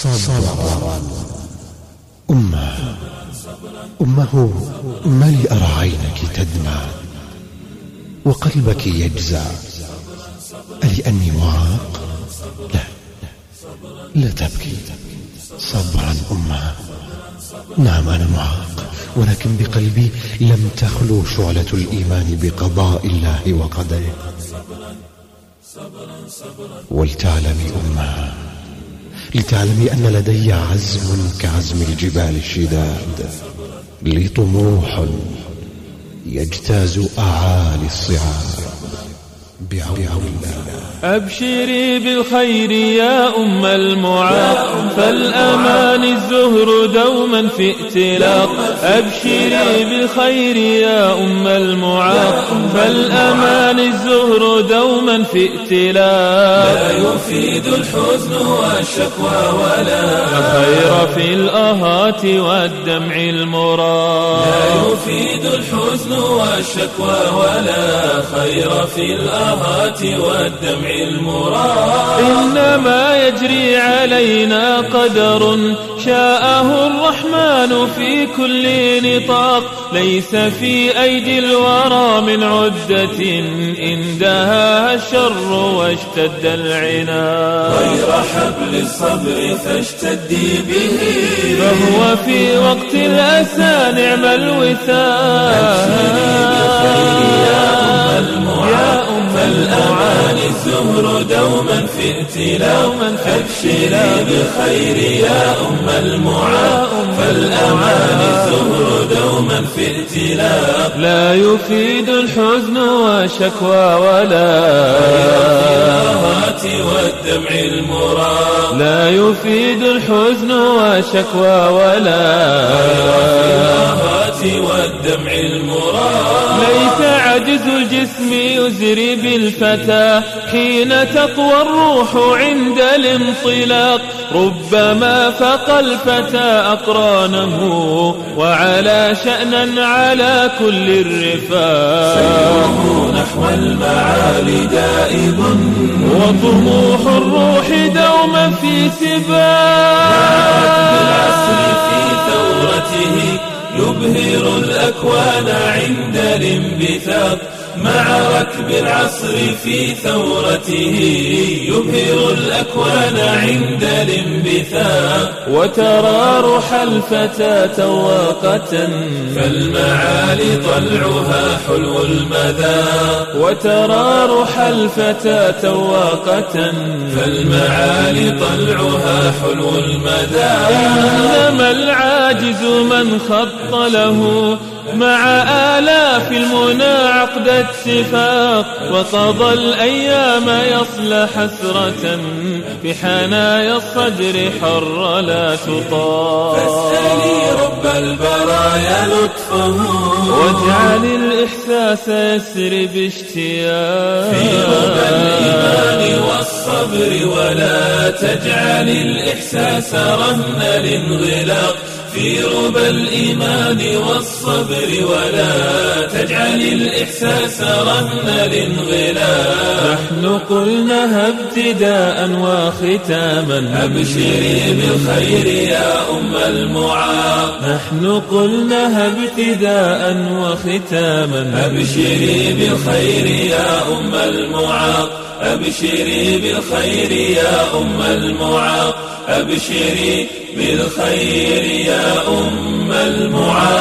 صبرا. أمه ما لي أرى عينك تدمع وقلبك يجزع ألأني معاق؟ لا تبكي. صبرا أمه. نعم أنا معاق، ولكن بقلبي لم تخلو شعلة الإيمان بقضاء الله وقدره. ولتعلمي أمه، لتعلمي أن لدي عزم كعزم الجبال الشداد، لي طموح يجتاز أعالي الصعاب بعون الله. أبشري بالخير يا أم المعاق، فالأمان الزهر دوما في ائتلاق. أبشري بالخير يا أم المعاق، فالأمان الزهر دوما في ائتلاق. لا يفيد الحزن والشكوى ولا خير في الآهات والدمع المراق. لا يفيد الحزن والشكوى ولا خير في الآهات والدمع المراق. إنما يجري علينا قدر شاءه الرحمن في كل نطاق. ليس في أيدي الورى من عدة إن دهاها الشر واشتد العناق. غير حبل الصبر فاشتدي به، فهو في وقت الأسى نعم الوثاق. فالأمان الزهر دوما في ائتلاق. أبشري بالخير يا أم المعاق، فالأمان الزهر دوما في ائتلاق. لا يفيد الحزن والشكوى ولا والدمع المراق. لا يفيد الحزن والشكوى ولا والدمع المراق. ليس عجز الجسم يزري بالفتى حين تطوى الروح عند الانطلاق. ربما فقى الفتى أقرانه وعلى شأنا على كل الرفاق. سيره نحو المعالي دائب، وطموح الروح دوما في سباق. بالعصر في ثورته يبهر الأكوان عند الانبثاق. مع ركب العصر في ثورته يبهر الأكوان عند الانبثاق. وترى روح الفتى تواقة، فالمعالي طلعها حلو المذاق. وترى روح الفتى تواقة، فالمعالي طلعها حلو المذاق. إنما العاجز من خط له مع آلاف المنى عقد اتفاق. وقضى الأيام يصلى حسرة في حنايا الصدر حر لا تطاق. فاسألي رب البرايا لطفه، واجعل الإحساس يسري باشتياق. في ربى الإيمان والصبر ولا تجعل الإحساس رهن الانغلاق. في ربى الإيمان والصبر ولا تجعل الإحساس رهن الانغلاق. نحن قلناها ابتداء وختاما، أبشري بالخير يا أم المعاق. نحن قلناها ابتداء وختاما. أبشري بالخير يا أم المعاق. أبشري بالخير يا أم المعاق. أبشري بالخير يا أم المعاق.